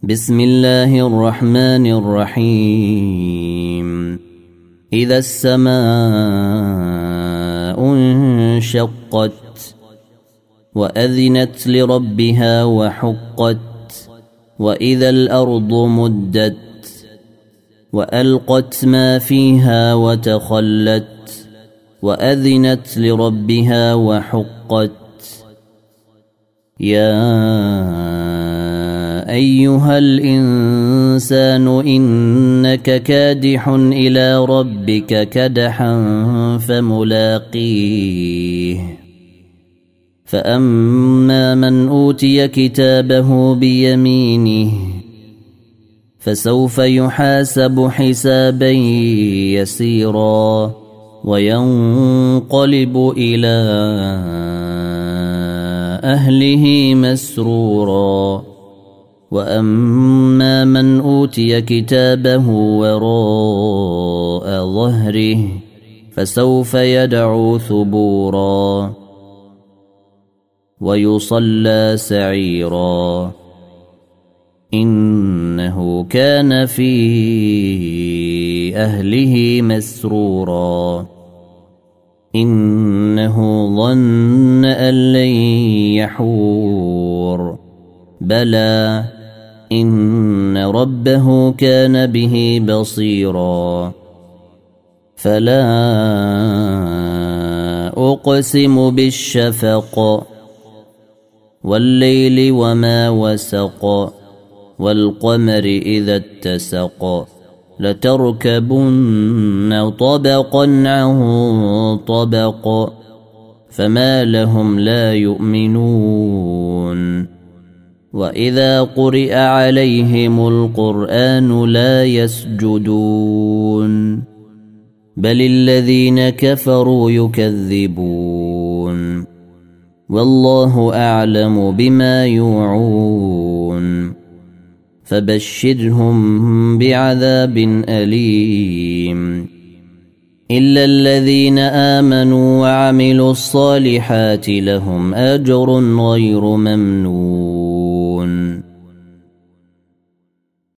بسم الله الرحمن الرحيم. إذا السماء انشقت وأذنت لربها وحقت وإذا الأرض مدت وألقت ما فيها وتخلت وأذنت لربها وحقت. يا أيها الإنسان إنك كادح إلى ربك كدحا فملاقيه. فأما من أوتي كتابه بيمينه فسوف يحاسب حسابا يسيرا وينقلب إلى أهله مسرورا. وأما من أوتي كتابه وراء ظهره فسوف يدعو ثبورا ويصلى سعيرا إنه كان في أهله مسرورا. إنه ظن أن لن يحور بلى إن ربه كان به بصيرا. فلا أقسم بالشفق والليل وما وسق والقمر إذا اتسق لتركبن طبقا عن طبق فما لهم لا يؤمنون. وإذا قرئ عليهم القرآن لا يسجدون بل الذين كفروا يكذبون والله أعلم بما يوعون. فبشرهم بعذاب أليم إلا الذين آمنوا وعملوا الصالحات لهم أجر غير ممنون.